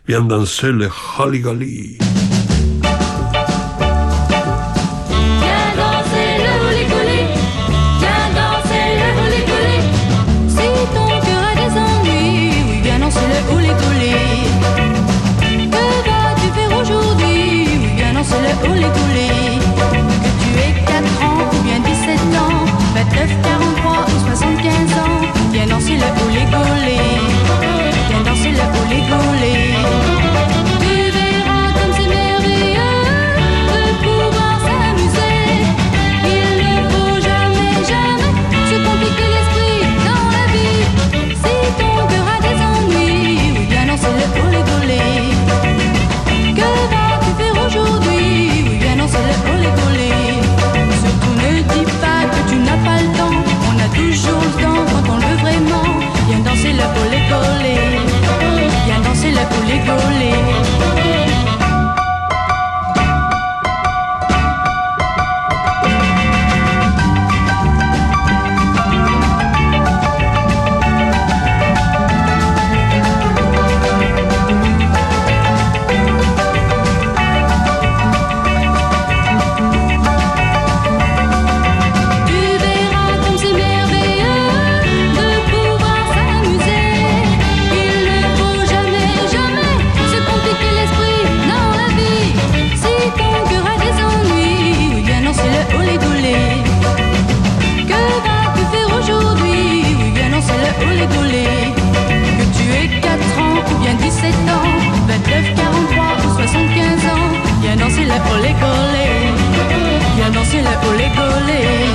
Viens danser le Haligali. Viens danser le huli-guli, viens danser le huli-guli. Si ton cœur a des ennuis, oui, viens danser le huli-guli. Que vas-tu faire aujourd'hui, oui, viens danser le huli-guli. Que tu aies 4 ans ou bien 17 ans, 29, 43 ou 75 ans, viens danser le huli-guli. Viens danser le huli-guli. Tu verras comme c'est merveilleux de pouvoir s'amuser. Il ne faut jamais, jamais se compliquer l'esprit dans la vie. Si ton cœur a des ennuis, oui, viens danser le huli-guli. Que vas-tu faire aujourd'hui, oui, viens danser le huli-guli. Surtout ne dis pas que tu n'as pas le temps, on a toujours le temps quand on le veut vraiment. Viens danser le huli-guli, viens danser le huli-guli. Tu verras comme c'est merveilleux de pouvoir s'amuser. Il ne faut jamais, jamais se compliquer l'esprit dans la vie. Si ton cœur a des ennuis, oui, viens danser le huli-guli. Que vas-tu faire aujourd'hui, oui, viens danser le huli-guli. Que tu aies 4 ans ou bien 17 ans, 29, 43 ou 75 ans, viens danser le huli-guli. Viens danser le huli-guli.